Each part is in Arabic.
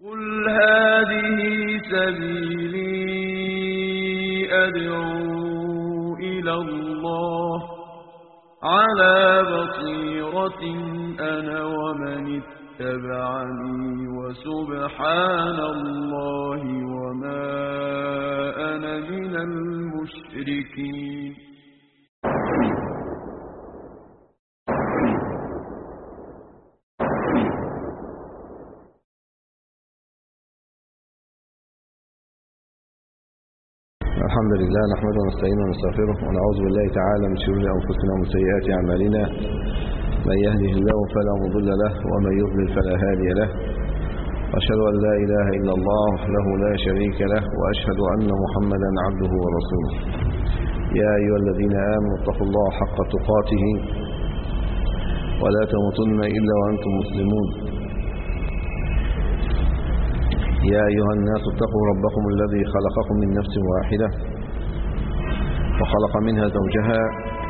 قل هذه سبيلي أدعو إلى الله على بصيرة أنا ومن اتبعني وسبحان الله وما أنا من المشركين. الحمد لله نحمده ونستعينه ونستغفره ونعوذ بالله تعالى من شرور أنفسنا ومن سيئات أعمالنا، من يهده الله فلا مضل له ومن يضلل فلا هادي له، وأشهد أن لا إله إلا الله وحده لا شريك له، وأشهد أن محمدا عبده ورسوله. يا أيها الذين آمنوا اتقوا الله حق تقاته ولا تموتن إلا وأنتم مسلمون. يا أيها الناس اتقوا ربكم الذي خلقكم من نفس واحدة وخلق منها زوجها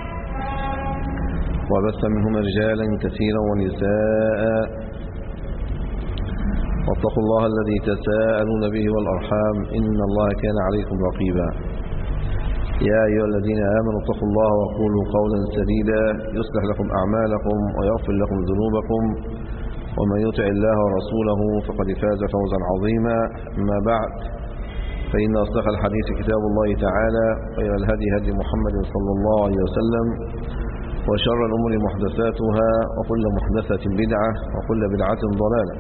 وبث منهما رجالا كثيرا ونساء، واتقوا الله الذي تساءلون به والأرحام إن الله كان عليكم رقيبا. يا أيها الذين آمنوا اتقوا الله وقولوا قولا سديدا يصلح لكم أعمالكم ويغفر لكم ذنوبكم، ومن يطع الله ورسوله فقد فاز فوزا عظيما. أما بعد، فإن أصدق الحديث كتاب الله تعالى، وخير الهدي هدي محمد صلى الله عليه وسلم، وشر الأمور محدثاتها، وكل محدثة بدعة، وكل بدعة ضلالة.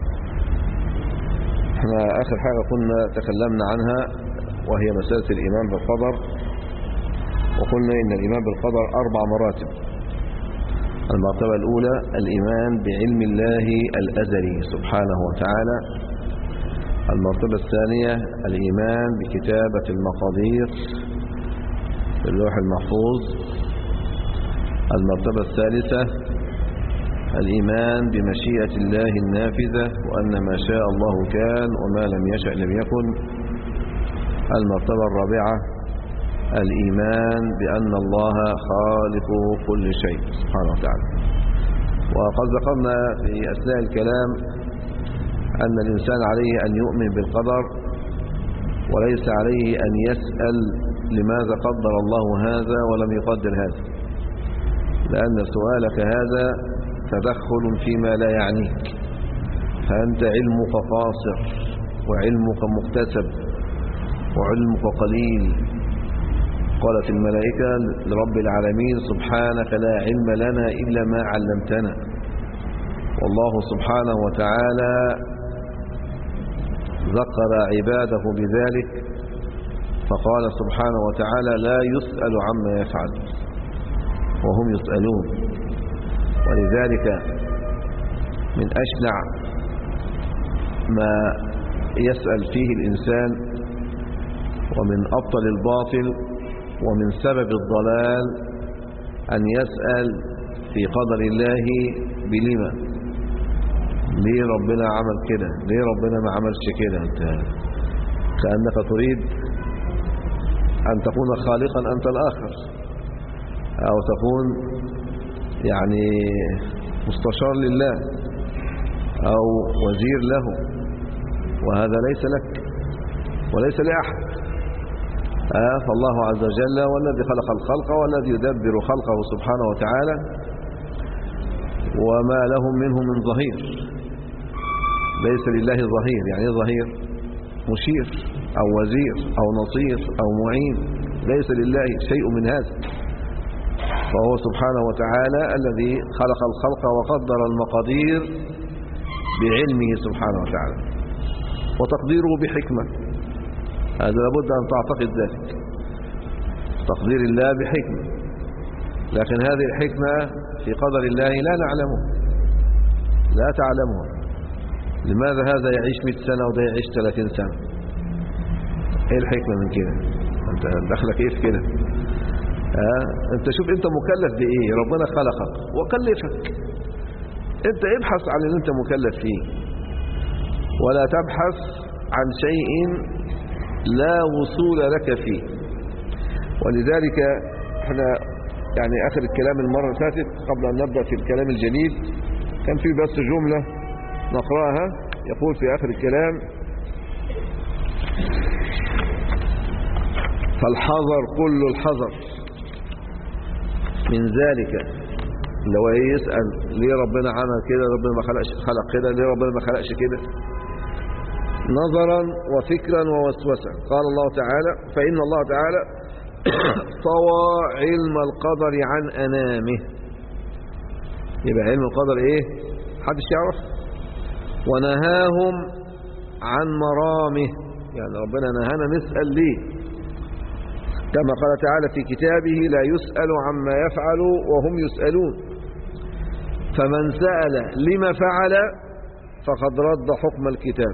احنا آخر حاجة كنا تكلمنا عنها وهي مسألة الإيمان بالقدر، وقلنا إن الإيمان بالقدر 4 مراتب. المرتبة الأولى الإيمان بعلم الله الأزلي سبحانه وتعالى. المرتبة الثانية الإيمان بكتابة المقادير في اللوح المحفوظ. المرتبة الثالثة الإيمان بمشيئة الله النافذة، وأن ما شاء الله كان وما لم يشأ لم يكن. المرتبة الرابعة الإيمان بأن الله خالق كل شيء سبحانه وتعالى. وقد ذكرنا في أثناء الكلام أن الإنسان عليه أن يؤمن بالقدر، وليس عليه أن يسأل لماذا قدر الله هذا ولم يقدر هذا، لأن سؤالك هذا تدخل فيما لا يعنيك، فأنت علمك قاصر وعلمك مكتسب وعلمك قليل. قالت الملائكة لرب العالمين سبحانك لا علم لنا إلا ما علمتنا. والله سبحانه وتعالى ذكر عباده بذلك فقال سبحانه وتعالى لا يسأل عما يفعل وهم يسألون. ولذلك من أشنع ما يسأل فيه الإنسان ومن أبطل الباطل ومن سبب الضلال أن يسأل في قدر الله بلما، ليه ربنا عمل كده، ليه ربنا ما عملش كده. أنت كأنك تريد أن تكون خالقا أنت الآخر، أو تكون يعني مستشار لله أو وزير له، وهذا ليس لك وليس لأحد. فالله عز وجل والذي خلق الخلق والذي يدبر خلقه سبحانه وتعالى، وما لهم منه من ظهير. ليس لله ظهير. يعني ظهير مشير أو وزير أو نصير أو معين، ليس لله شيء من هذا. فهو سبحانه وتعالى الذي خلق الخلق وقدر المقادير بعلمه سبحانه وتعالى، وتقديره بحكمة. هذا لابد أن تعتقد ذلك، تقدير الله بحكمة، لكن هذه الحكمة في قدر الله لا نعلمها، لا تعلمها. لماذا هذا يعيش 100 سنة وده يعيش 30 سنة؟ ايه الحكمة من كده؟ انت دخلك ايه في كده؟ انت شوف انت مكلف بايه. ربنا خلقك وكلفك، انت ابحث عن اللي انت مكلف فيه، ولا تبحث عن شيء لا وصول لك فيه. ولذلك احنا يعني اخر الكلام المرة اللي فاتت قبل ان نبدأ في الكلام الجديد كان في بس جملة نقرأها يقول في آخر الكلام: فالحذر كل الحذر من ذلك. لو يسأل ليه ربنا عمل كده، ربنا ما خلق كده، ليه ربنا ما خلقش كده، نظرا وفكرا ووسوسة. قال الله تعالى: فإن الله تعالى طوى علم القدر عن أنامه. يبقى علم القدر ايه؟ محدش يعرف. ونهاهم عن مرامه، يعني ربنا نهانا نسأل ليه، كما قال تعالى في كتابه: لا يسأل عما يفعل وهم يسألون. فمن سأل لما فعل فقد رد حكم الكتاب.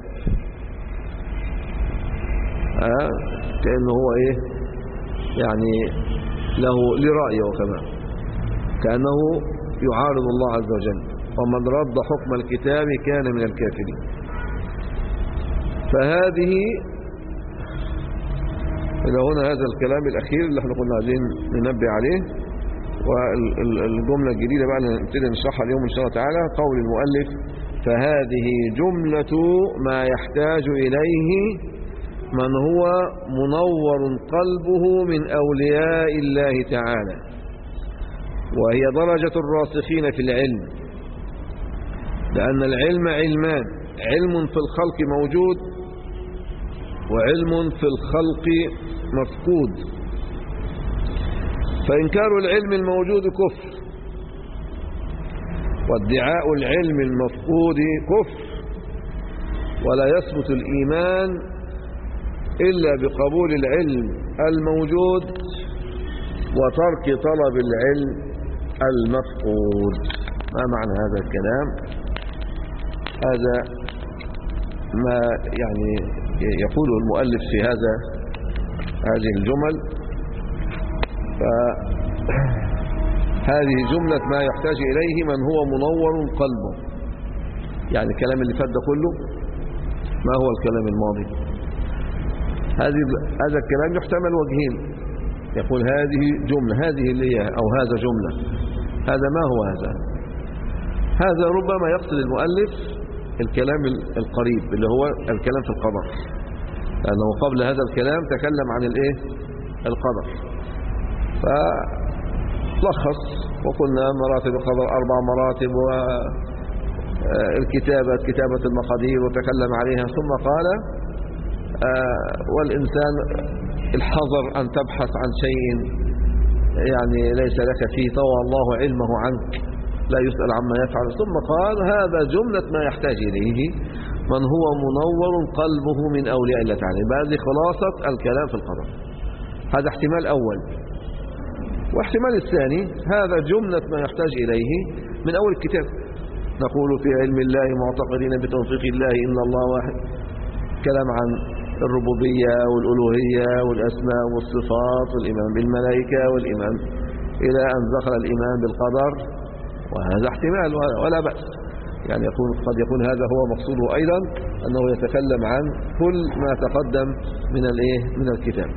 كأنه هو ايه يعني له لرأيه كمان، كأنه يعارض الله عز وجل. ومن رد حكم الكتاب كان من الكافرين. فهذه إلى هنا هذا الكلام الأخير اللي احنا كنا عايزين ننبه عليه. والجملة الجديدة بقى اللي نبتدي نشرحها اليوم إن شاء الله تعالى، قول المؤلف: فهذه جملة ما يحتاج إليه من هو منور قلبه من أولياء الله تعالى، وهي درجة الراسخين في العلم. لأن العلم علمان: علم في الخلق موجود، وعلم في الخلق مفقود. فإنكار العلم الموجود كفر، وادعاء العلم المفقود كفر. ولا يثبت الإيمان إلا بقبول العلم الموجود وترك طلب العلم المفقود. ما معنى هذا الكلام؟ هذا ما يعني يقوله المؤلف في هذه الجمل. فهذه جملة ما يحتاج إليه من هو منور قلبه. يعني الكلام اللي فات ده كله ما هو الكلام الماضي. هذا الكلام يحتمل وجهين. يقول هذه جملة، هذه اللي هي، أو هذا جملة. هذا ما هو هذا ربما يقصد المؤلف الكلام القريب اللي هو الكلام في القدر، لأنه قبل هذا الكلام تكلم عن القدر. فلخص وقلنا مراتب القدر 4 مراتب، كتابة المقادير وتكلم عليها. ثم قال: والإنسان الحذر أن تبحث عن شيء يعني ليس لك فيه، طوى الله علمه عنك، لا يسأل عما يفعل. ثم قال: هذا جملة ما يحتاج إليه من هو منور قلبه من أولياء الله تعالى. هذه خلاصة الكلام في القدر. هذا احتمال أول. واحتمال الثاني: هذا جملة ما يحتاج إليه من أول الكتاب. نقول في علم الله معتقدين بتوفيق الله إن الله واحد. كلام عن الربوبية والألوهية والأسماء والصفات والإيمان بالملائكة والإيمان إلى أن دخل الإيمان بالقدر. وهذا احتمال ولا بأس، يعني قد يكون هذا هو مقصوده أيضا، أنه يتكلم عن كل ما تقدم من الكتاب.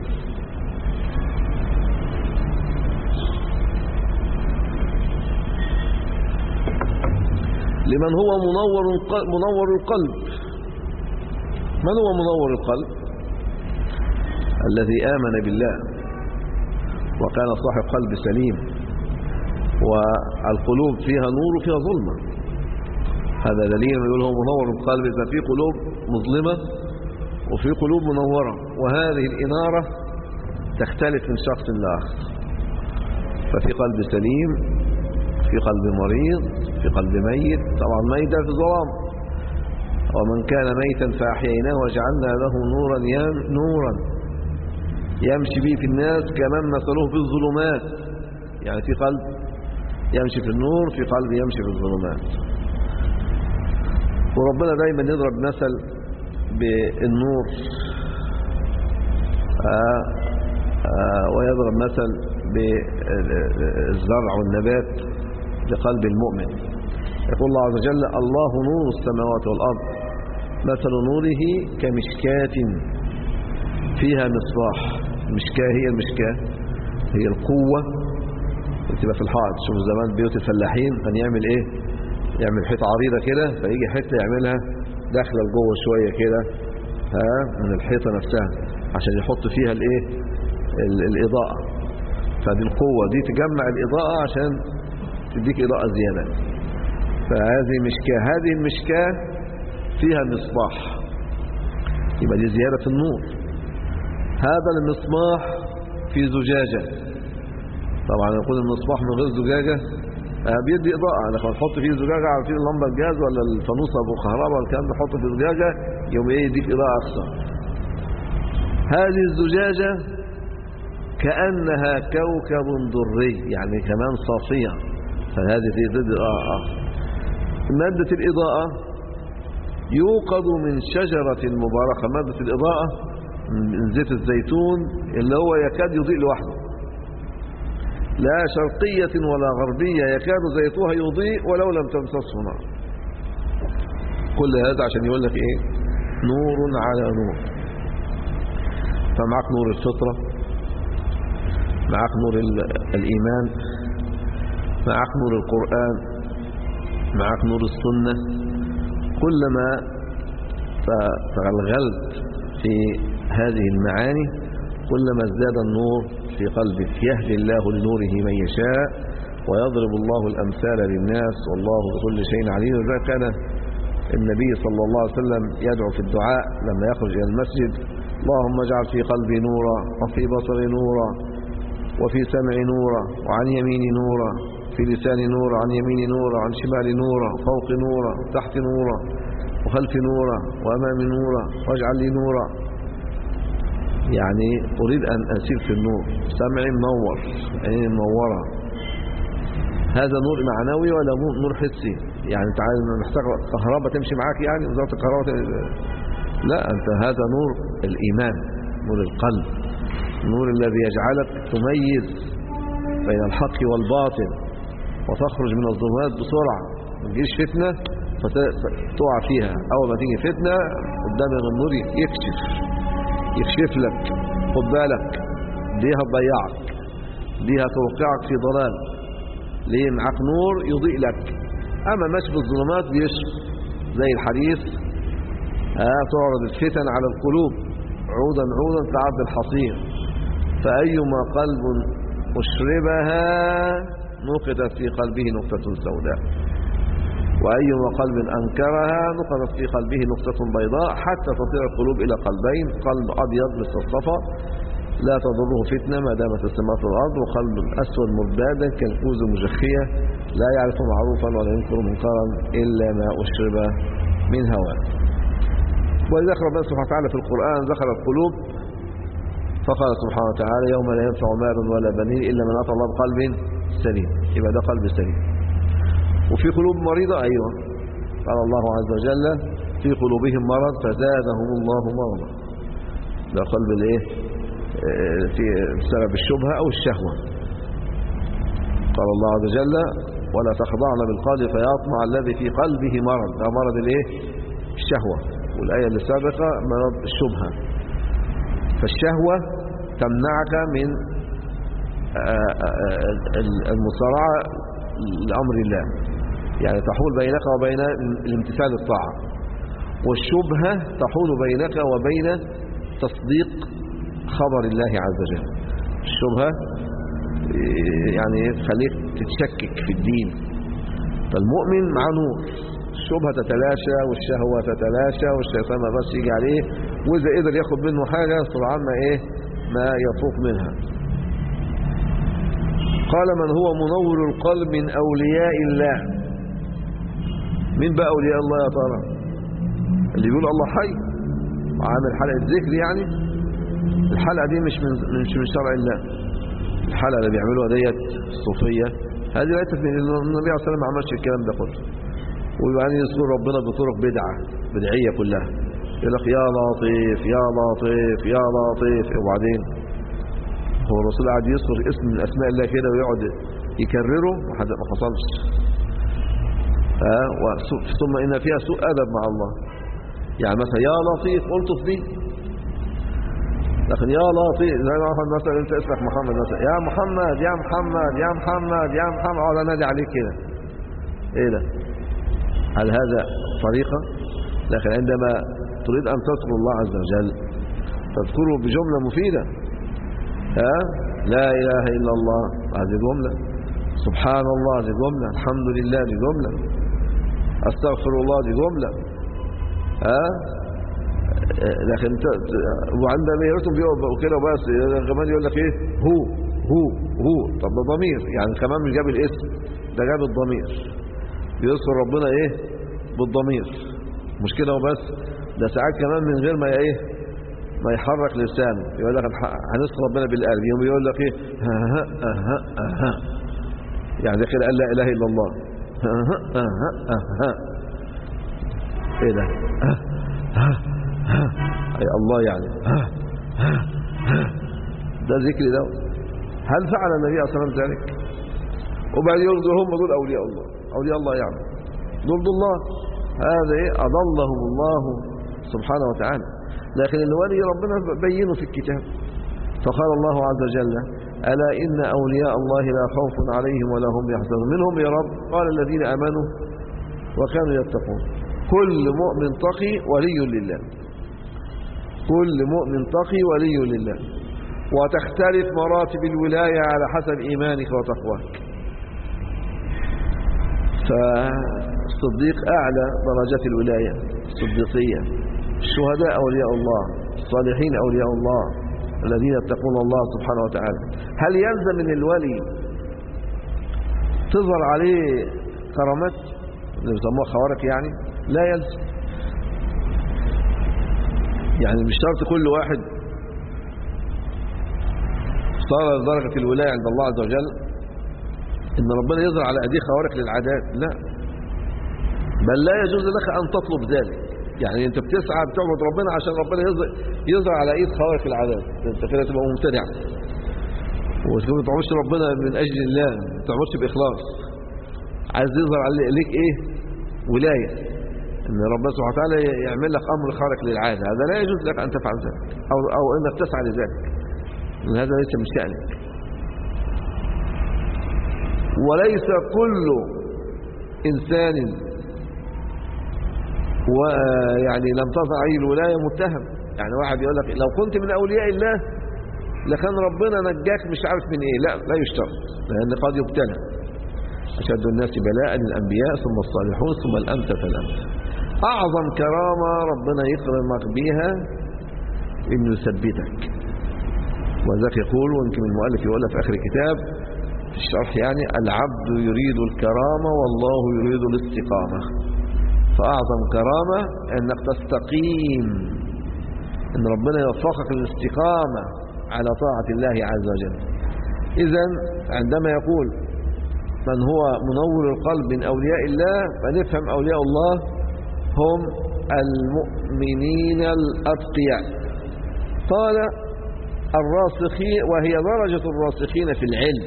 لمن هو منور القلب. من هو منور القلب؟ الذي آمن بالله وكان صاحب قلب سليم، والقلوب فيها نور وفيها ظلمة. هذا دليل يقول هو منور القلب، إذا في قلوب مظلمة وفي قلوب منورة، وهذه الإنارة تختلف من شخص لآخر. ففي قلب سليم، في قلب مريض، في قلب ميت. طبعا ميت في ظلام. ومن كان ميتا فأحييناه وجعلنا له نورا يمشي به في الناس كمن مثله في الظلمات. يعني في قلب يمشي في النور، في قلب يمشي في الظلمات. وربنا دايما يضرب مثل بالنور ويضرب مثل بالزرع والنبات لقلب المؤمن. يقول الله عز وجل: الله نور السماوات والأرض مثل نوره كمشكاة فيها مصباح. المشكاة هي المشكاة هي القوة تبقى في الحائط. شوف زمان بيوت الفلاحين كان يعمل ايه؟ يعمل حيطة عريضة كده، فيجي حتة يعملها داخله لجوه شويه كده من الحيطه نفسها عشان يحط فيها الايه الاضاءه. فدي القوه دي تجمع الاضاءه عشان تديك اضاءه زياده. فهذه مشكاه، هذه المشكاه فيها مصباح، يبقى دي زياده في النور. هذا المصباح في زجاجه، طبعا يكون المصباح من غير زجاجه بيدي اضاءه، لما نحط فيه زجاجه عارفين اللمبه الجاز ولا الفانوس ابو كهرباء والكلام ده، نحطه في زجاجه يوم ايه يديك اضاءه اكثر. هذه الزجاجه كانها كوكب دري، يعني كمان صافيه، فهذه تدي اضاءه. ماده الاضاءه يوقد من شجره مباركه، ماده الاضاءه من زيت الزيتون اللي هو يكاد يضيء لوحده، لا شرقية ولا غربية، يكاد زيتها يضيء ولو لم تمسسه نار. كل هذا عشان يقول لك ايه؟ نور على نور. فمعك نور الفطرة، معك نور الإيمان، معك نور القرآن، معك نور السنة. كلما تغلغلت في هذه المعاني كلما ازداد النور في قلبك. يهدي الله لنوره من يشاء ويضرب الله الأمثال للناس والله بكل شيء عليم. وذلك كان النبي صلى الله عليه وسلم يدعو في الدعاء لما يخرج إلى المسجد: اللهم اجعل في قلبي نورا وفي بصري نورا وفي سمعي نورا وعن يميني نورا، في لساني نورا، عن يميني نورا، عن شمالي نورا، فوق نورا، تحت نورا، وخلف نورا، وأمامي نورا، واجعل لي نورا. يعني أريد أن أسير في النور، سمعي منور، عيني منورة. هذا نور معنوي ولا نور حسي؟ يعني أنت عايز محتاج كهرباء تمشي معاك، يعني وزارة الكهرباء لا، أنت هذا نور الإيمان، نور القلب، النور الذي يجعلك تميز بين الحق والباطل وتخرج من الظلمات بسرعة. ما تجيش فتنة فتقع فيها، أول ما تيجي فتنة قدام النور يكشف لك، خد بالك دي هتضيعك، دي هتوقعك في ضلال. ليه؟ معك نور يضيء لك. أما ماشي في الظلمات بيشرب زي الحديث: تعرض الفتن على القلوب عودا عودا كعرض الحصير، فأيما قلب أشربها نقطت في قلبه نقطة سوداء، وأيما قلب أنكرها نقطت في قلبه نقطة بيضاء، حتى تطير القلوب إلى قلبين: قلب أبيض مثل الصفا لا تضره فتنة ما دامت السماوات والأرض، وقلب أسود مربادا كالكوز مجخية لا يعرف معروفا ولا ينكر منكرا إلا ما أشرب من هواه. ولذلك ربنا سبحانه وتعالى في القرآن ذكر القلوب فقال سبحانه وتعالى: يوم لا ينفع مال ولا بنين إلا من أتى الله بقلب سليم. يبقى ده قلب سليم. وفي قلوب مريضة، أيوة، قال الله عز وجل: في قلوبهم مرض فزادهم الله مرضا. ده قلب الايه؟ في بسبب الشبهة أو الشهوة. قال الله عز وجل: ولا تخضعن بالقول فيطمع الذي في قلبه مرض. ده مرض الايه؟ الشهوة. والآية اللي سابقة مرض الشبهة. فالشهوة تمنعك من المصارعة لأمر الله، يعني تحول بينك وبين الامتثال الطاعة. والشبهة تحول بينك وبين تصديق خبر الله عز وجل. الشبهة يعني تخليك تتشكك في الدين. فالمؤمن مع نور، الشبهة تتلاشى والشهوة تتلاشى والشيطان ما بس يجي عليه، وإذا قدر ياخد منه حاجة سرعان ما يفوق منها. قال: من هو منور القلب من أولياء الله. مين بقى أولياء الله يا ترى؟ اللي يقول الله حي وعامل حلقة ذكر، يعني الحلقة دي مش من شرع الله. الحلقة اللي بيعملوها ديت الصوفية هذه ليست من النبي عليه الصلاة والسلام، ما عملش الكلام ده كله. ويعني يذكر ربنا بطرق بدعية كلها، يقول لك يا لطيف يا لطيف يا لطيف. وبعدين هو الرسول قاعد يذكر اسم من اسماء الله كده ويقعد يكرره، ما حصلش. ثم ان فيها سوء ادب مع الله، يعني مثلا يا لطيف الطف بي، لكن يا لطيف زي ما مثلا انت اسمك محمد مثلا، يا محمد يا محمد يا محمد يا محمد، اقعد انادي عليك كده. ايه ده؟ هل هذا طريقه؟ لكن عندما تريد أن تذكر الله عز وجل تذكره بجملة مفيدة. لا إله إلا الله هذه جملة، سبحان الله هذه جملة، الحمد لله هذه جملة، أستغفر الله هذه جملة. لكن وعندما يرتب كده بس كمان يقول لك ايه هو طب ده ضمير، يعني كمان مش جاب الاسم، ده جاب الضمير، يذكر ربنا ايه بالضمير، مش كده وبس، ده ساعات كمان من غير ما يحرك لسانه يقول لك هنذكر ربنا بالقلب، يوم يقول لك ايه ها يعني ده كده قال لا اله الا الله. ايه ده أي الله يعني ده ذكر ده. هل فعل النبي صلى الله عليه وسلم ذلك؟ وبعد يقول هم دول أولياء الله يعني دول الله، هذا أضلهم الله سبحانه وتعالى. لكن الولي ربنا بينه في الكتاب، فقال الله عز وجل ألا إن أولياء الله لا خوف عليهم ولا هم يحزنون. منهم يا رب؟ قال الذين آمنوا وكانوا يتقون. كل مؤمن تقي ولي لله، كل مؤمن تقي ولي لله، وتختلف مراتب الولاية على حسب إيمانك وتقواك. فالصديق أعلى درجات الولاية الصديقية، الشهداء أولياء الله، الصالحين أولياء الله الذين يتقون الله سبحانه وتعالى. هل يلزم من الولي تظهر عليه كرامات اللي بيسموها خوارق؟ يعني لا يلزم، يعني مش شرط كل واحد صار درجة الولاية عند الله عز وجل إن ربنا يظهر على أيديه خوارق للعادات، لا، بل لا يجوز لك أن تطلب ذلك. يعني أنت بتسعى بتعبد ربنا عشان ربنا يظهر على أيد خوارق العادات، أنت كده تبقى مبتدع، وتقول ما تعبدش ربنا من أجل الله، ما تعبدش بإخلاص، عايز يظهر عليك إيه؟ ولاية، ان ربنا سبحانه وتعالى يعمل لك امر خارق للعاده، هذا لا يجوز لك ان تفعل ذلك او انك تسعى لذلك، لان هذا ليس من شأنك. وليس كل انسان ويعني لم تظهر عليه الولايه متهم. يعني واحد يقول لك لو كنت من اولياء الله لكان ربنا نجاك مش عارف من ايه، لا يشترط، لان قد يبتلى. أشد الناس بلاء الأنبياء ثم الصالحون ثم الأمثل فالأمثل. أعظم كرامة ربنا يكرمك بها إنه يثبتك، وذاك يقول، ويمكن المؤلف يقول في آخر الكتاب في الشرح يعني العبد يريد الكرامة والله يريد الاستقامة. فأعظم كرامة أنك تستقيم، أن ربنا يوفقك للاستقامة على طاعة الله عز وجل. إذن عندما يقول من هو منور القلب من أولياء الله، فنفهم أولياء الله هم المؤمنين الأتقياء. قال الراسخين، وهي درجة الراسخين في العلم،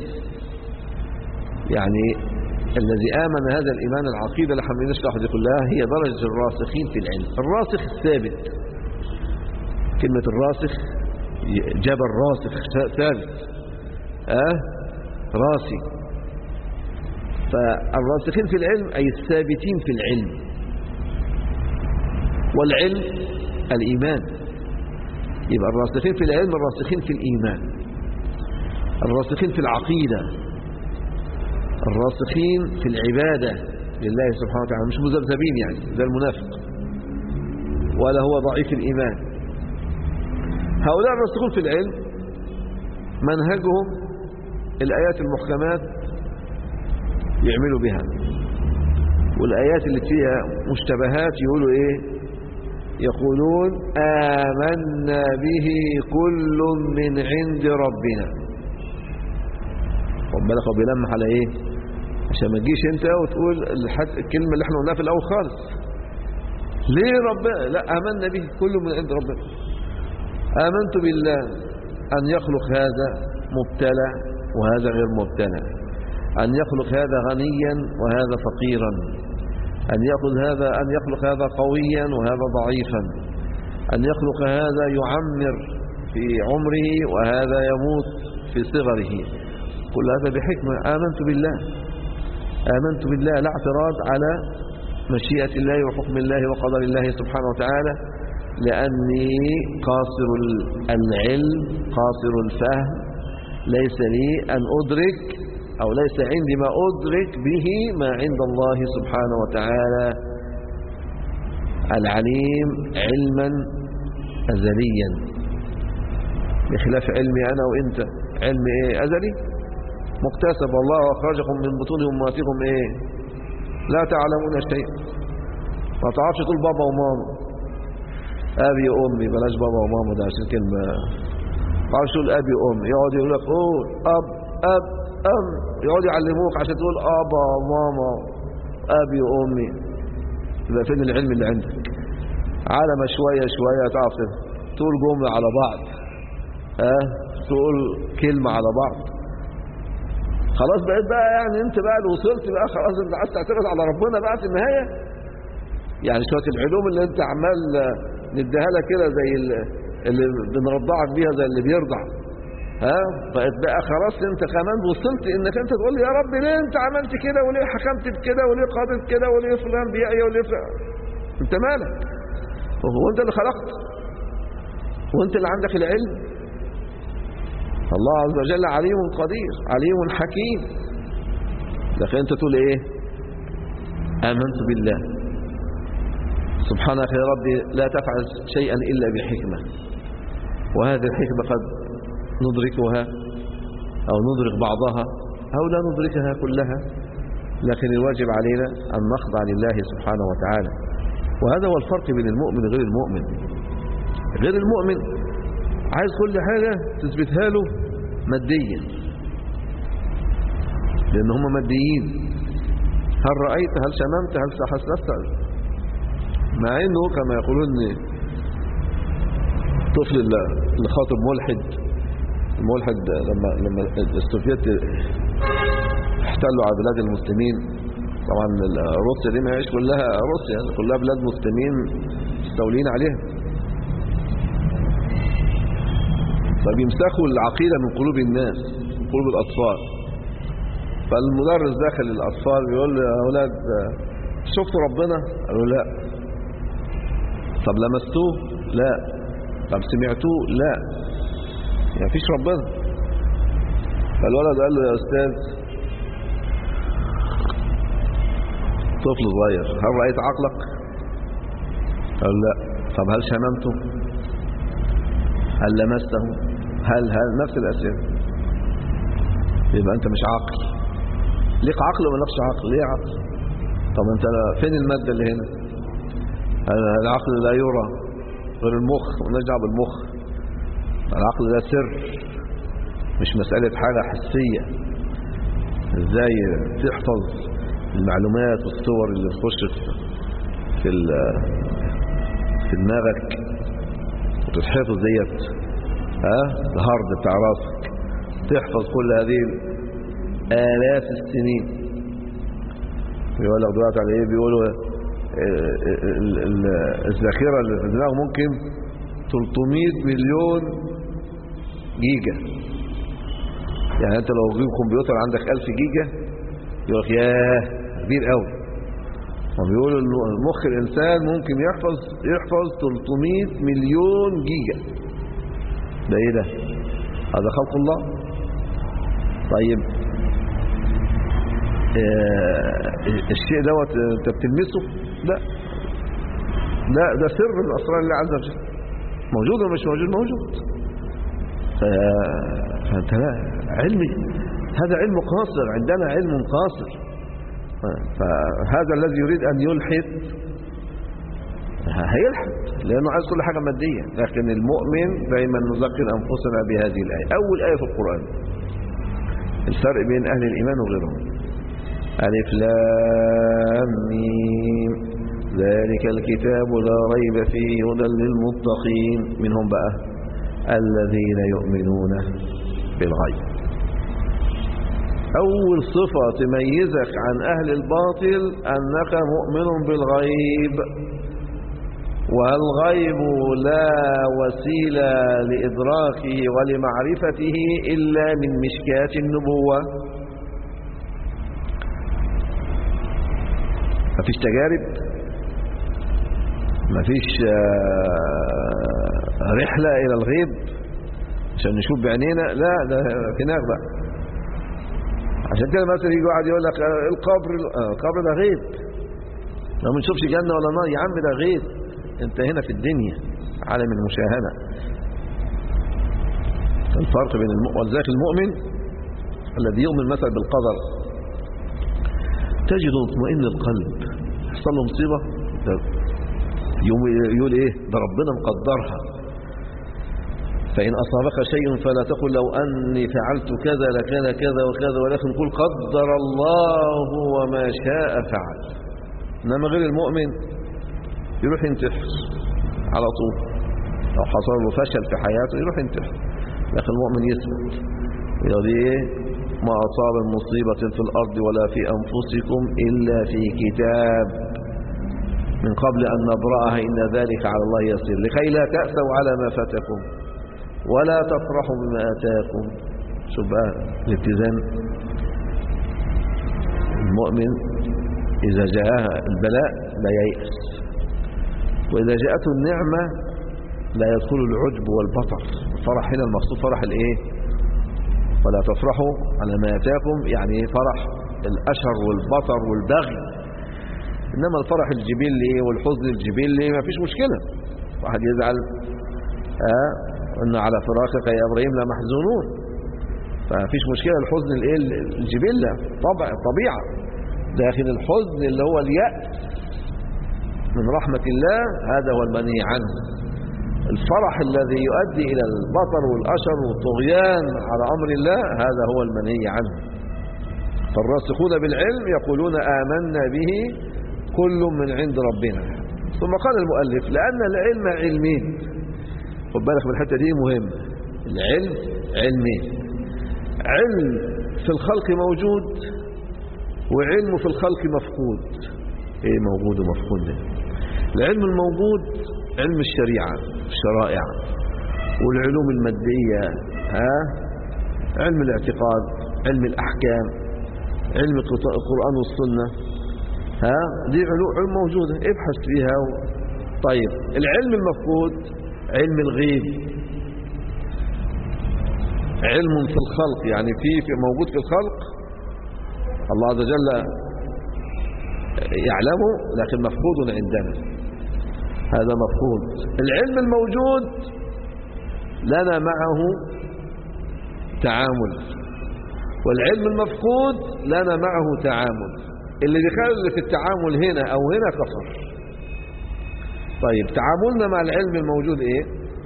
يعني الذي آمن هذا الإيمان العقيدة اللي احنا بنشرح دي كلها هي درجة الراسخين في العلم. الراسخ الثابت، كلمة الراسخ جبل راسخ ثابت، راسي. فالراسخين في العلم أي الثابتين في العلم، والعلم الإيمان. يبقى الراسخين في العلم الراسخين في الإيمان، الراسخين في العقيدة، الراسخين في العبادة لله سبحانه وتعالى، مش مذبذبين يعني زي المنافق ولا هو ضعيف الإيمان. هؤلاء الراسخون في العلم منهجهم الآيات المحكمات يعملوا بها، والآيات اللي فيها مشتبهات يقولوا إيه؟ يقولون آمنا به كل من عند ربنا. خد بالك هو بيلمح على إيه؟ عشان ما تجيش أنت وتقول الكلمة اللي احنا قلناها في الأول خالص. ليه ربنا؟ لا، آمنا به كل من عند ربنا. آمنت بالله أن يخلق هذا مبتلى وهذا غير مبتلى، أن يخلق هذا غنيا وهذا فقيرا، أن يخلق هذا قويا وهذا ضعيفا، أن يخلق هذا يعمر في عمره وهذا يموت في صغره. كل هذا بحكمة. آمنت بالله لا اعتراض على مشيئة الله وحكم الله وقدر الله سبحانه وتعالى، لأني قاصر العلم قاصر الفهم، ليس لي أن أدرك أو ليس عندي ما أدرك به ما عند الله سبحانه وتعالى العليم علما أزليا، بخلاف علمي أنا وإنت. علم إيه؟ أزلي مكتسب، والله أخرجكم من بطون أمهاتكم إيه؟ لا تعلمون شيء. ما تعرفش تقول بابا وماما، أبي وأمي، بلاش بابا وماما ده عشان كلمة. ما تعرفش تقول أبي وأمي، يقعد يقول لك قول أب أب أم، يقعد يعلموك عشان تقول أبا وماما أبي وأمي. يبقى فين العلم اللي عندك؟ على ما شوية شوية تعرف تقول جملة على بعض، تقول كلمة على بعض. خلاص بقيت بقى يعني انت بقى اللي وصلت بقى، خلاص انت عايز تعتمد على ربنا بقى في النهاية. يعني شوية العلوم اللي انت عمال نديها لك كده زي اللي بنرضعك بيها زي اللي بيرضع، بقيت بقى خلاص انت كمان وصلت انك انت تقول يا رب ليه انت عملت كده، وليه حكمت بكده، وليه قاضيت كده، وليه فلان بيعي، وليه فلان. انت مالك؟ هو انت اللي خلقت وانت اللي عندك العلم. الله عز وجل عليم قدير عليم حكيم. لكن انت تقول ايه؟ آمنت بالله. سبحانك يا ربي لا تفعل شيئا إلا بحكمة، وهذه الحكمة قد ندركها أو ندرك بعضها أو لا ندركها كلها، لكن الواجب علينا أن نخضع لله سبحانه وتعالى. وهذا هو الفرق بين المؤمن وغير المؤمن. غير المؤمن عايز كل حاجة تثبتها له ماديا، لأن هم ماديين. هل رأيت، هل شممت، هل حسست، مع أنه كما يقولون طفل اللي خاطب الملحد لما السوفيت احتلوا على بلاد المسلمين. طبعا روسيا دي ما هيش كلها روسيا، كلها بلاد مسلمين مستولين عليها، فبيمسخوا العقيدة من قلوب الناس، من قلوب الأطفال. فالمدرس داخل الأطفال بيقول يا أولاد شفتوا ربنا؟ قالوا لا. طب لمستوه؟ لا. طب سمعتوه؟ لا. يعني فيش ربنا. فالولد قال له يا أستاذ، طفل صغير، هل رأيت عقلك؟ قال لا. طب هل شممته؟ هل لمسته؟ هل نفس الأسئلة. يبقى أنت مش عاقل. ليك عقل ولا مالكش عقل؟ ليه عقل؟ طب أنت فين المادة اللي هنا؟ العقل لا يرى غير المخ، ونرجع بالمخ. العقل ده سر، مش مسألة حاجة حسية. ازاي تحفظ المعلومات والصور اللي تخش في دماغك وتتحفظ ديت، الهارد بتاع راسك، تحفظ كل هذه آلاف السنين. بيقول لك دلوقتي على ايه؟ بيقولوا الذاكرة اللي في الدماغ ممكن 300 مليون جيجا. يعني انت لو جيب كمبيوتر عندك 1000 جيجا يقول لك ياه كبير قوي. وبيقولوا المخ الانسان ممكن يحفظ 300 مليون جيجا. ده ايه ده؟ هذا خلق الله. طيب الشيء دوت انت بتلمسه؟ لا، ده سر من اسرار الله عز وجل. موجود ولا مش موجود؟ موجود. فانت لا علمي، هذا علم قاصر، عندنا علم قاصر. فهذا الذي يريد ان يلحد هيلحد، لانه عايز كل حاجه ماديه. لكن المؤمن دائما نذكر انفسنا بهذه الايه، اول ايه في القران، الفرق بين اهل الايمان وغيرهم. ألف لام ميم ذلك الكتاب لا ريب فيه هدى للمتقين. منهم بقى الذين يؤمنون بالغيب. أول صفة تميزك عن أهل الباطل أنك مؤمن بالغيب، والغيب لا وسيلة لإدراكه ولمعرفته إلا من مشكاة النبوة. مفيش تجارب، مفيش رحلة إلى الغيب عشان نشوف بعينينا، لا ده هناك بقى. عشان كده مثلا يجي واحد يقول لك القبر ده غيب، ما بنشوفش جنة ولا نار. يا عم ده غيب، انت هنا في الدنيا عالم المشاهدة. الفرق بين ولذلك المؤمن الذي يؤمن مثلا بالقدر تجد مطمئن القلب، يحصل له مصيبة يقول ايه ده ربنا مقدرها. فإن أصابك شيء فلا تقل لو أني فعلت كذا لكان كذا وكذا، ولكن قل قدر الله وما شاء فعل. إنما غير المؤمن يروح ينتحر على طول، لو حصل له فشل في حياته يروح ينتحر. لكن المؤمن يثبت، يقول ايه ما أصاب مصيبة في الأرض ولا في أنفسكم إلا في كتاب من قبل أن نبرأها إن ذلك على الله يسير لكي لا تأسوا على ما فاتكم ولا تفرحوا بما آتاكم. شوف بقى الاتزان. المؤمن إذا جاءها البلاء لا ييأس، وإذا جاءته النعمة لا يدخل العجب والبطر. الفرح هنا المقصود فرح الايه؟ ولا تفرحوا على ما آتاكم، يعني فرح الأشر والبطر والبغي. إنما الفرح الجبلي والحزن الجبلي ما فيش مشكلة. واحد يزعل إن على فراقك يا إبراهيم لمحزونون، ففيش مشكلة. الحزن الايه الجبلة طبيعة، لكن الحزن اللي هو اليأس من رحمة الله هذا هو المنهي عنه. الفرح الذي يؤدي إلى البطر والأشر والطغيان على أمر الله هذا هو المنهي عنه. فالراسخون بالعلم يقولون آمنا به كل من عند ربنا. ثم قال المؤلف لأن العلم علمين. خد بالك من الحتة دي مهم. العلم علمين، علم في الخلق موجود وعلم في الخلق مفقود. ايه موجود ومفقود ده؟ العلم الموجود علم الشريعة الشرائع والعلوم المادية، علم الاعتقاد، علم الأحكام، علم القرآن والسنة، دي علوم موجودة ابحث فيها طيب العلم المفقود علم الغيب، علم في الخلق، يعني في موجود في الخلق الله عز وجل يعلمه لكن مفقود عندنا، هذا مفقود. العلم الموجود لنا معه تعامل، والعلم المفقود لنا معه تعامل. اللي بيخلي في التعامل هنا أو هنا كفر. طيب تعاملنا مع العلم الموجود ايه؟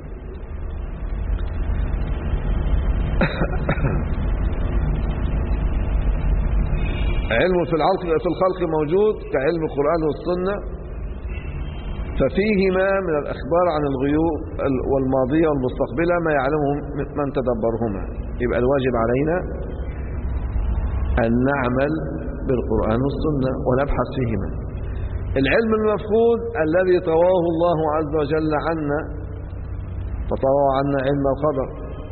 علم في الخلق موجود كعلم القرآن والسنة، ففيهما من الأخبار عن الغيوب والماضية والمستقبلة ما يعلمه من تدبرهما. يبقى الواجب علينا أن نعمل بالقرآن والسنة ونبحث فيهما. العلم المفقود الذي طواه الله عز وجل عنا، فطواه عنا علم القدر.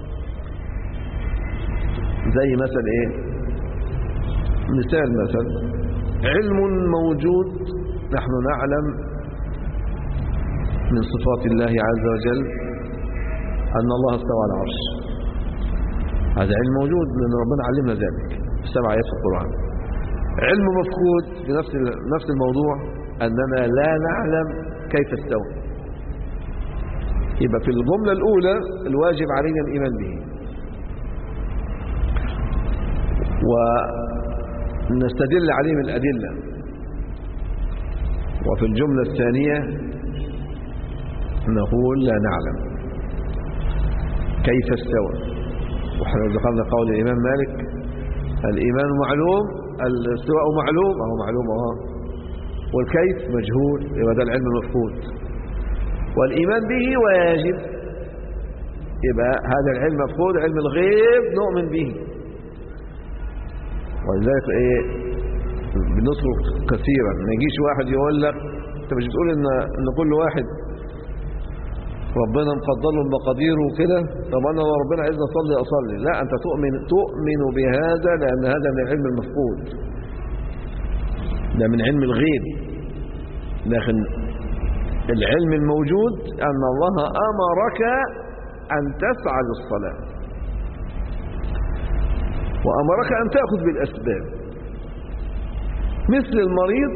زي مثل ايه؟ مثال علم موجود نحن نعلم من صفات الله عز وجل أن الله استوى على العرش. هذا علم موجود لأن ربنا علمنا ذلك في 7 آيات في القرآن. علم مفقود بنفس الموضوع أننا لا نعلم كيف استوى. يبقى في الجملة الأولى الواجب علينا الإيمان به ونستدل عليه من الأدلة، وفي الجملة الثانية نقول لا نعلم كيف استوى. وحنا ذكرنا قول الإمام مالك الإيمان معلوم الاستواء معلوم، أهو معلوم والكيف مجهول، يبقى ده العلم مفقود. والإيمان به واجب، يبقى هذا العلم مفقود. علم الغيب نؤمن به. ولذلك ايه بنصرف كثيرا. ما يجيش واحد يقول لك انت مش بتقول ان كل واحد ربنا مقدر له المقادير وكده، طب انا لو ربنا عايزني اصلي. لا، انت تؤمن بهذا لان هذا من العلم المفقود، ده من علم الغيب. لكن العلم الموجود أن الله أمرك أن تسعى للصلاة وأمرك أن تأخذ بالأسباب، مثل المريض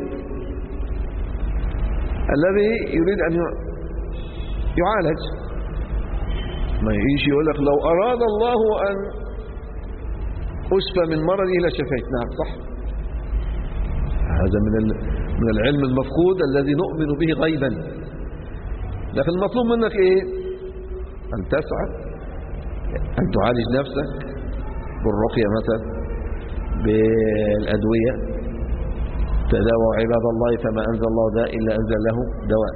الذي يريد أن يعالج، ما يجي يقول لك لو أراد الله أن أشفى من مرضي لشفيت. نعم صح، هذا من العلم المفقود الذي نؤمن به غيبا. لكن المطلوب منك إيه؟ أن تسعى أن تعالج نفسك بالرقية مثلا، بالأدوية. تداووا عباد الله فما أنزل الله داء إلا أنزل له دواء.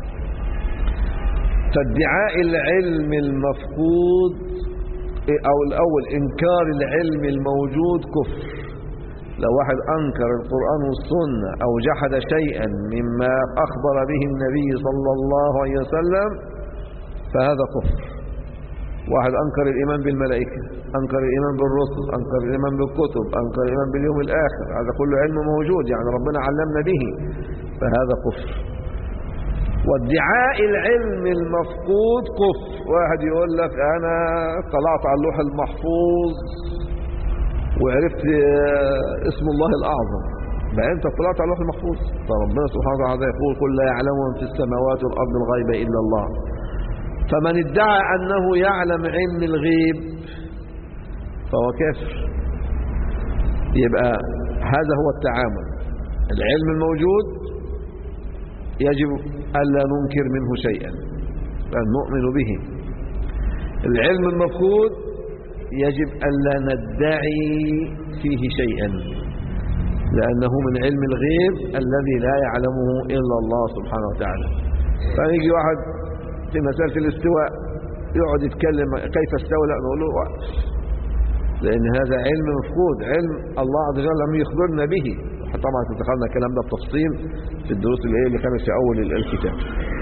فادعاء العلم المفقود أو الأول إنكار العلم الموجود كفر. لو واحد أنكر القرآن والسنة أو جحد شيئا مما أخبر به النبي صلى الله عليه وسلم فهذا كفر. واحد أنكر الإيمان بالملائكة، أنكر الإيمان بالرسل، أنكر الإيمان بالكتب، أنكر الإيمان باليوم الآخر، هذا كله علم موجود يعني ربنا علمنا به، فهذا كفر. وادعاء العلم المفقود كفر. واحد يقول لك أنا طلعت على اللوح المحفوظ وعرفت اسم الله الأعظم، بقى أنت طلعت على اللوح المحفوظ. فربنا سبحانه وتعالى يقول قل لا يعلم من في السماوات والأرض الغيب إلا الله. فمن ادعى أنه يعلم علم الغيب فهو كافر. يبقى هذا هو التعامل. العلم الموجود يجب ألا ننكر منه شيئا بل نؤمن به. العلم المفقود يجب ألا ندعي فيه شيئا لأنه من علم الغيب الذي لا يعلمه إلا الله سبحانه وتعالى. فيجي واحد في مسألة الاستواء يقعد يتكلم كيف استوى، لا نقول له لأن هذا علم مفقود، علم الله عز وجل لم يخبرنا به. طبعا تدخلنا الكلام ده بتفصيل في الدروس اللي كانت في أول الكتاب.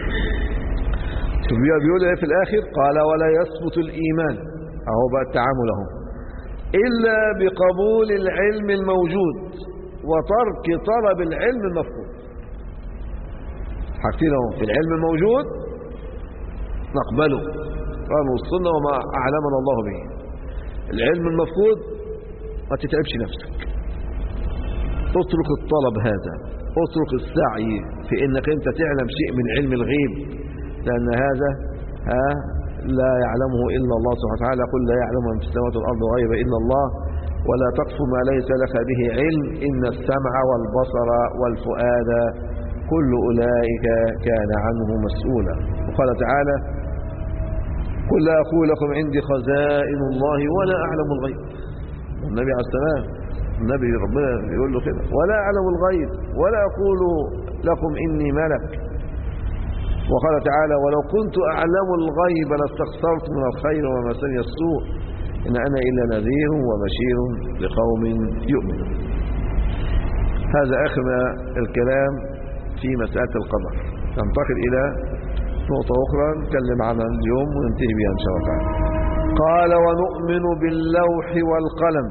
بيقول ايه في الآخر؟ قال ولا يثبت الإيمان، أهو بقى التعامل اهو، إلا بقبول العلم الموجود وترك طلب العلم المفقود. حاجتين اهو، في العلم الموجود نقبله قال والسنة وما أعلمنا الله به. العلم المفقود ما تتعبش نفسك، اترك الطلب هذا، اترك السعي في انك انت تعلم شيء من علم الغيب، لأن هذا لا يعلمه إلا الله سبحانه وتعالى. قل لا يعلم من في السماوات والأرض غيب إلا الله ولا تقف ما ليس لك به علم إن السمع والبصر والفؤاد كل أولئك كان عنه مسؤولا. وقال تعالى قل لا أقول لكم عندي خزائن الله ولا أعلم الغيب. والنبي عليه السلام النبي ربنا يقول له كده ولا أعلم الغيب ولا أقول لكم إني ملك. وقال تعالى ولو كنت أعلم الغيب لاستكثرت من الخير وما مسني السوء إن أنا إلا نذير وبشير لقوم يؤمنون. هذا آخر الكلام في مسألة القدر. ننتقل إلى نقطة أخرى نتكلم عنها اليوم وننتهي بها إن شاء الله تعالى. قال ونؤمن باللوح والقلم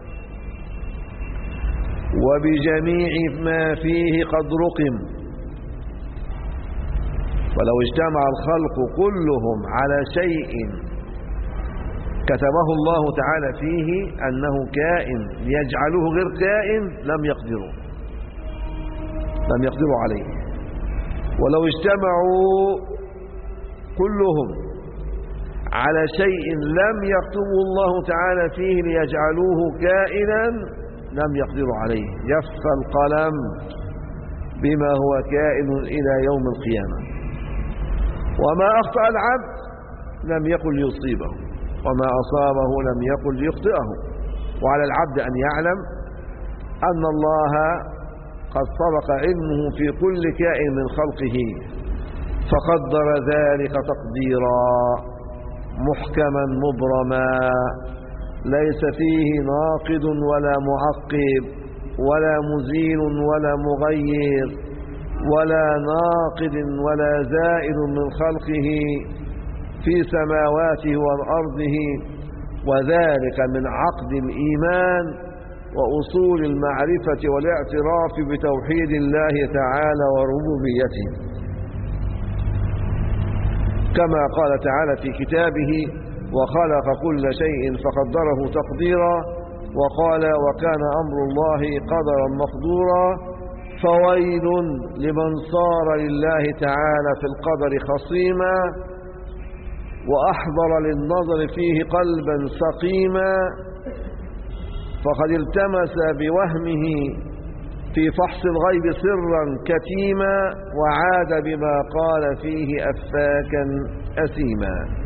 وبجميع ما فيه قد رقم ولو اجتمع الخلق كلهم على شيء كتبه الله تعالى فيه أنه كائن ليجعله غير كائن لم يقدروا عليه. ولو اجتمعوا كلهم على شيء لم يكتبه الله تعالى فيه ليجعلوه كائنا لم يقدروا عليه. يفقى القلم بما هو كائن إلى يوم القيامة. وما أخطأ العبد لم يكن ليصيبه وما أصابه لم يكن ليخطئه. وعلى العبد أن يعلم أن الله قد سبق علمه في كل كائن من خلقه فقدر ذلك تقديرا محكما مبرما ليس فيه ناقض ولا معقب ولا مزيل ولا مغير ولا ناقض ولا زائد من خلقه في سماواته وأرضه. وذلك من عقد الإيمان وأصول المعرفة والاعتراف بتوحيد الله تعالى وربوبيته، كما قال تعالى في كتابه: وخلق كل شيء فقدره تقديرا، وقال: وكان أمر الله قدرا مقدورا. فويل لمن صار لله تعالى في القدر خصيما وأحضر للنظر فيه قلبا سقيما، فقد التمس بوهمه في فحص الغيب سرا كتيما، وعاد بما قال فيه أفاكا أثيما.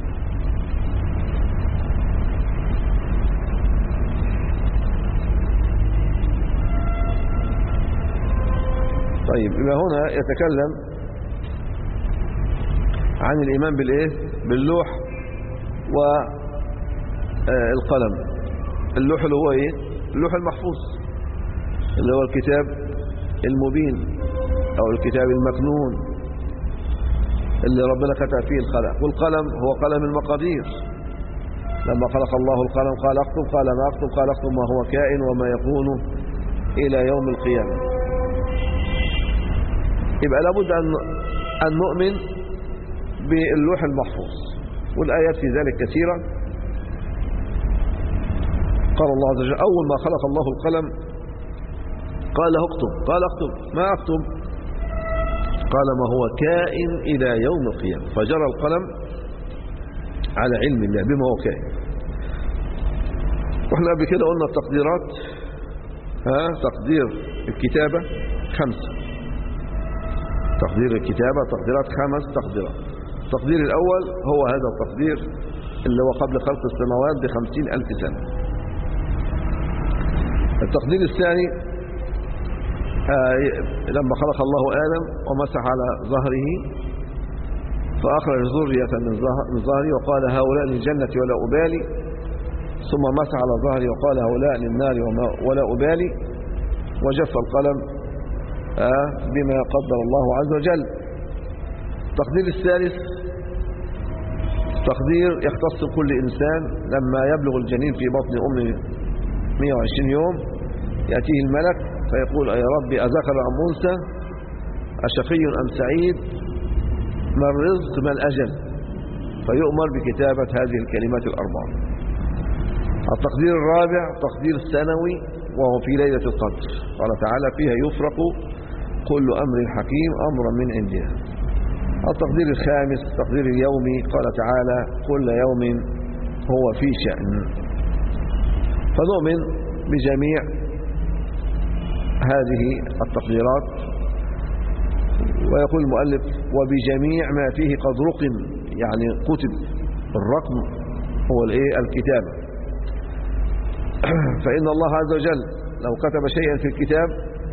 طيب، إلى هنا يتكلم عن الإيمان باللوح والقلم. اللوح اللي هو إيه؟ اللوح المحفوظ، اللي هو الكتاب المبين أو الكتاب المكنون اللي ربنا كتب فيه الخلق. والقلم هو قلم المقادير، لما خلق الله القلم قال اكتب، قال ما اكتب، قال اكتب ما هو كائن وما يكون إلى يوم القيامة. يبقى لابد أن نؤمن باللوح المحفوظ، والآيات في ذلك كثيرة. قال الله عز وجل: أول ما خلق الله القلم قال له اكتب، قال اكتب، ما اكتب؟ قال ما هو كائن إلى يوم القيامة. فجرى القلم على علم الله بما هو كائن. واحنا قبل كده قلنا التقديرات، تقدير الكتابة 5، تقدير الكتابة تقديرات 5 تقديرات. التقدير الأول هو هذا التقدير اللي هو قبل خلق السماوات ب50,000 سنة. التقدير الثاني لما خلق الله آدم ومسح على ظهره فأخرج ذرية من ظهره وقال: هؤلاء للجنة ولا أبالي، ثم مسح على ظهره وقال: هؤلاء للنار ولا أبالي، وجف القلم بما قدر الله عز وجل. التقدير الثالث تقدير يختص بكل إنسان لما يبلغ الجنين في بطن أمه 120 يوم، يأتيه الملك فيقول: يا ربي أذكر أم أنثى، أشقي أم سعيد، ما الرزق ما الأجل، فيؤمر بكتابة هذه الكلمات الأربعة. التقدير الرابع تقدير السنوي، وهو في ليلة القدر، قال تعالى: فيها يفرق كل أمر حكيم أمرا من عندنا. التقدير الخامس تقدير اليومي، قال تعالى: كل يوم هو في شأن. فنؤمن بجميع هذه التقديرات. ويقول المؤلف: وبجميع ما فيه قد رقم، يعني كتب. الرقم هو الكتابة. فإن الله عز وجل لو كتب شيئا في الكتاب،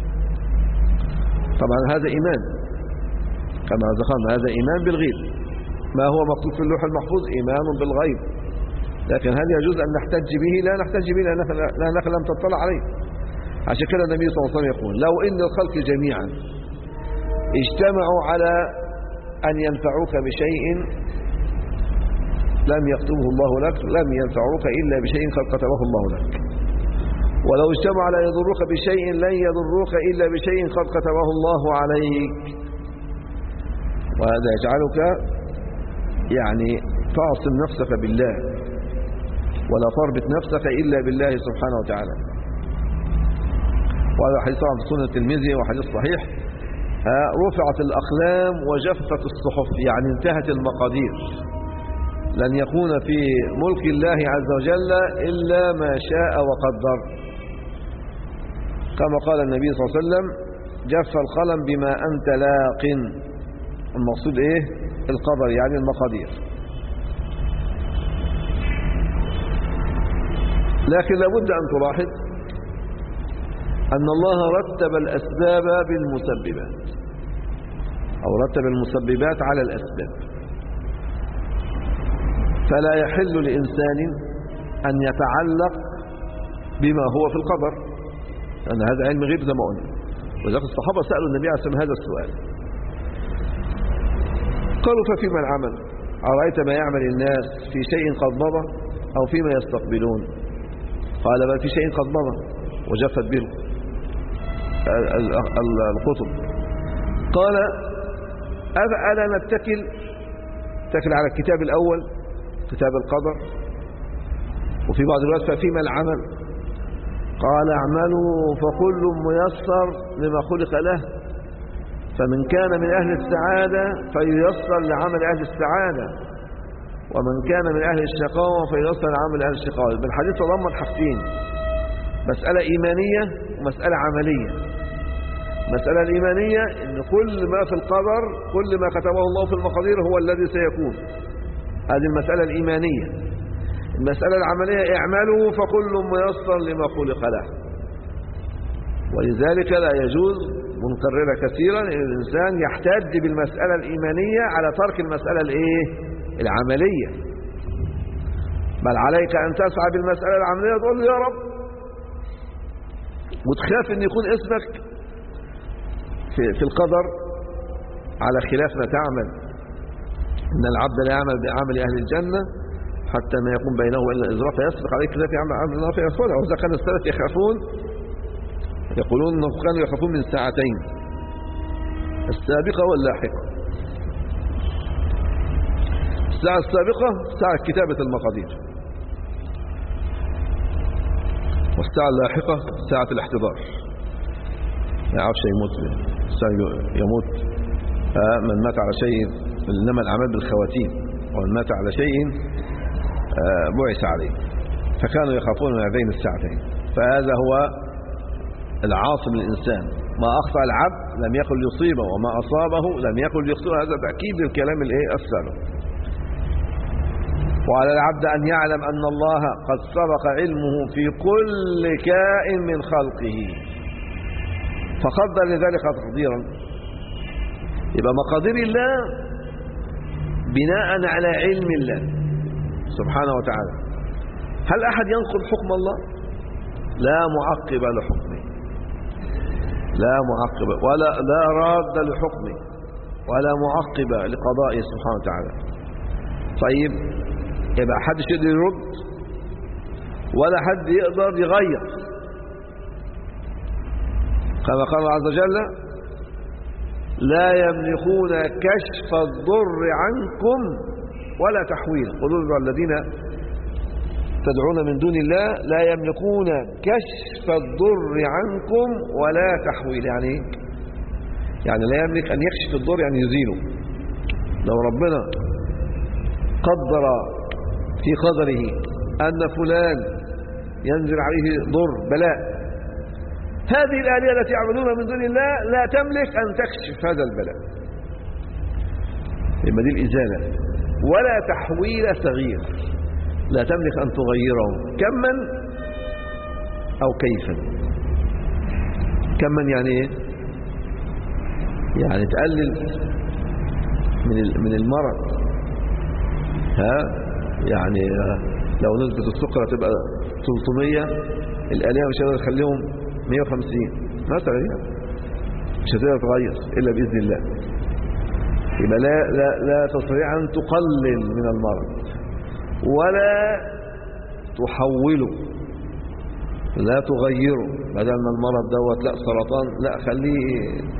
طبعا هذا إيمان كما ذكرنا، هذا إيمان بالغيب. ما هو مكتوب في اللوح المحفوظ إيمان بالغيب، لكن هل يجوز أن نحتج به؟ لا نحتج به لأنك لم تطلع عليه. عشان كده النبي صلى الله عليه وسلم يقول: لو إن الخلق جميعا اجتمعوا على أن ينفعوك بشيء لم يكتبه الله لك لم ينفعوك إلا بشيء قد كتبه الله لك، ولو اجتمعوا على يضروك بشيء لن يضروك إلا بشيء قد كتبه الله عليك. وهذا يجعلك يعني تعصم نفسك بالله، ولا تربط نفسك إلا بالله سبحانه وتعالى. وهذا حديث في سنة الترمذي وحديث صحيح: رفعت الأقلام وجفت الصحف، يعني انتهت المقادير. لن يكون في ملك الله عز وجل إلا ما شاء وقدر، كما قال النبي صلى الله عليه وسلم: جف القلم بما أنت لاق. المقصود إيه؟ القدر، يعني المقادير. لكن لابد أن تلاحظ أن الله رتب الأسباب بالمسببات، أو رتب المسببات على الأسباب. فلا يحل لإنسان أن يتعلق بما هو في القدر، لأن هذا علم غيب زي ما قلنا. ولذلك الصحابة سألوا النبي عليه الصلاة والسلام هذا السؤال، قالوا: ففيما العمل؟ أرأيت ما يعمل الناس في شيء قد مضى أو فيما يستقبلون؟ قال: بل في شيء قد مضى، وجفت به القطب. قال ألا نتكل على الكتاب الأول كتاب القدر، وفي بعض الوقت ففيما العمل؟ قال اعملوا فكل ميسر لما خلق له، فمن كان من أهل السعادة فييسر لعمل أهل السعادة، ومن كان من أهل الشقاوة فييسر لعمل أهل الشقاوة. بالحديث تضمن حاجتين، مسألة إيمانية ومسألة عملية. المسألة الإيمانية إن كل ما في القدر، كل ما كتبه الله في المقادير هو الذي سيكون، هذه المسألة الإيمانية. المسألة العملية اعملوا فكل ميسر لما خلق له. ولذلك لا يجوز، منكرر كثيرا، ان الانسان يحتج بالمسألة الإيمانية على ترك المسألة العملية، بل عليك أن تسعى بالمسألة العملية، تقول له يا رب، وتخاف ان يكون اسمك في القدر على خلاف ما تعمل. ان العبد لا يعمل بعمل اهل الجنة حتى ما يكون بينه والا الازراء فيسبق عليه كذا في عمل النار فيدخلها. واذا كان السلف يخافون، يقولون انهم كانوا يخافون من ساعتين، السابقة واللاحقة. الساعة السابقة ساعة كتابة المقادير، والساعة اللاحقة ساعة الاحتضار. ما يعرفش يموت من مات على شيء، إنما الأعمال بالخواتيم، ومن مات على شيء بعث عليه. فكانوا يخافون من هذين الساعتين. فهذا هو العاصم للإنسان، ما أخطأ العبد لم يكن ليصيبه، وما أصابه لم يكن ليخطئه. هذا تأكيد للكلام السابق. وعلى العبد أن يعلم أن الله قد سبق علمه في كل كائن من خلقه، فقدر لذلك تقديرا. يبقى مقادير الله بناء على علم الله سبحانه وتعالى. هل أحد ينقض حكم الله؟ لا معقب لحكمه، لا معقب لا راد لحكمه، ولا معقب لقضائه سبحانه وتعالى. طيب، يبقى حدش يقدر يرد ولا حد يقدر يغير، كما قال الله عز وجل: لا يملكون كشف الضر عنكم ولا تحويل. قلوا الذين تدعون من دون الله لا يملكون كشف الضر عنكم ولا تحويل. يعني لا يملك أن يكشف الضر، يعني يزيله. لو ربنا قدر في قدره أن فلان ينزل عليه ضر بلاء، هذه الآلهة التي يعبدون من دون الله لا تملك أن تكشف هذا البلاء، إما دي الإزالة. ولا تحويل صغير، لا تملك أن تغيره كما أو كيفا. كما يعني إيه؟ يعني تقلل من المرض. يعني لو نسبة السكر تبقى 300، الآلهة مش هتقدر تخليهم 150 مثلا، مش هتقدر تغير إلا بإذن الله. يبقى لا تستطيع أن تقلل من المرض ولا تحوله، لا تغيره. بدل ما المرض دوت لا سرطان، لا خليه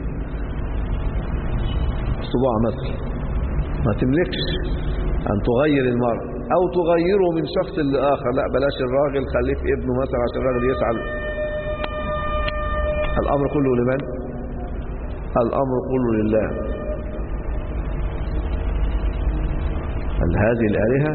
صباع مثلا، ما تملكش أن تغير المرض أو تغيره من شخص لآخر. لا، بلاش الراجل، خليه في ابنه مثلا عشان الراجل يسعى. الأمر كله لمن؟ الأمر كله لله. هذه الآلهة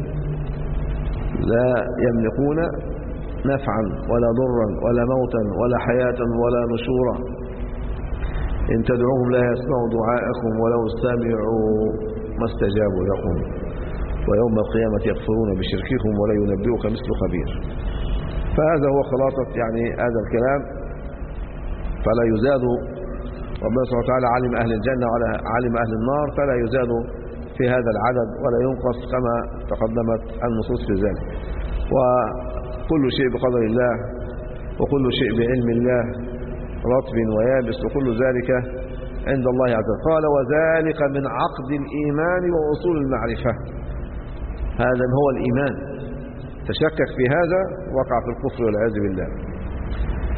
لا يملكون نفعا ولا ضرا ولا موتا ولا حياة ولا نشورا. إن تدعوهم لا يسمعوا دعاءكم ولو سمعوا ما استجابوا لكم، ويوم القيامة يكفرون بشرككم ولا ينبئك مثل خبير. فهذا هو خلاصة هذا الكلام. فلا يزاد، ربنا سبحانه وتعالى علم أهل الجنة وعلى علم أهل النار، فلا يزاد في هذا العدد ولا ينقص كما تقدمت النصوص في ذلك. وكل شيء بقدر الله، وكل شيء بعلم الله، رطب ويابس، وكل ذلك عند الله عز وجل. قال: وذلك من عقد الإيمان وأصول المعرفة. هذا هو الإيمان. تشكك في هذا وقع في الكفر والعياذ بالله.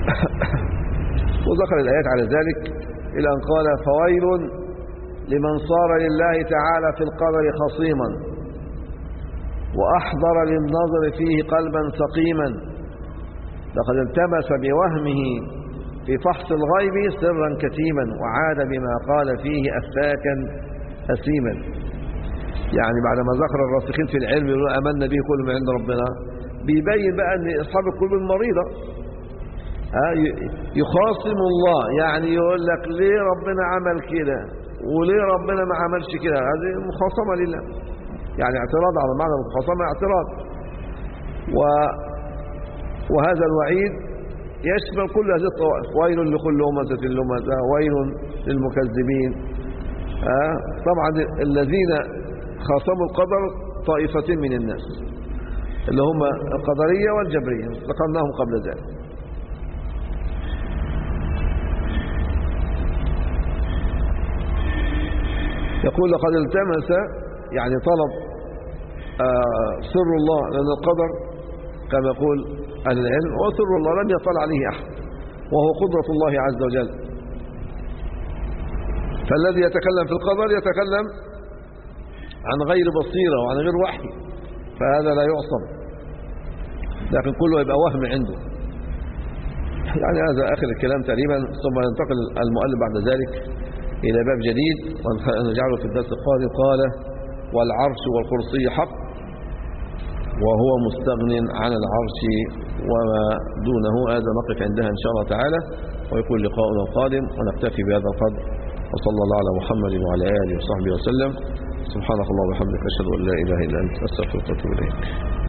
وذكر الآيات على ذلك إلى أن قال فويل لمن صار لله تعالى في القدر خصيما وأحضر للنظر فيه قلبا سقيما لقد التمس بوهمه في فحص الغيب سرا كتيما وعاد بما قال فيه أفاكا أثيما. يعني بعدما ذكر الراسخين في العلم يقولون آمنا به كل من عند ربنا، بيبين بقى أن أصحاب القلوب المريضة يخاصم الله، يعني يقول لك ليه ربنا عمل كده وليه ربنا ما عملش كده. هذه مخاصمة لله، يعني اعتراض على معنى المخاصمة، اعتراض. وهذا الوعيد يشمل كل هذه الطوائف. ويل لكل همزة لمزة، ويل للمكذبين. طبعا الذين خاصموا القدر طائفتين من الناس اللي هم القدرية والجبرية، ذكرناهم قبل ذلك. يقول لقد التمس، يعني طلب سر الله، لأن القدر كما يقول أهل العلم هو سر الله لم يطلع عليه أحد، وهو قدرة الله عز وجل. فالذي يتكلم في القدر يتكلم عن غير بصيرة وعن غير وحي، فهذا لا يعصم، لكن كله يبقى وهم عنده. يعني هذا آخر الكلام تقريبا، ثم ينتقل المؤلف بعد ذلك إلى باب جديد ونجعله في الدرس القادم. قال والعرش والكرسي حق وهو مستغن عن العرش وما دونه. هذا نقف عندها إن شاء الله تعالى، ويكون لقاؤنا القادم، ونكتفي بهذا القدر. وصلى الله على محمد وعلى آله وصحبه وسلم. سبحانك اللهم وبحمدك، أشهد أن لا إله إلا أنت، أستغفرك وأتوب إليك.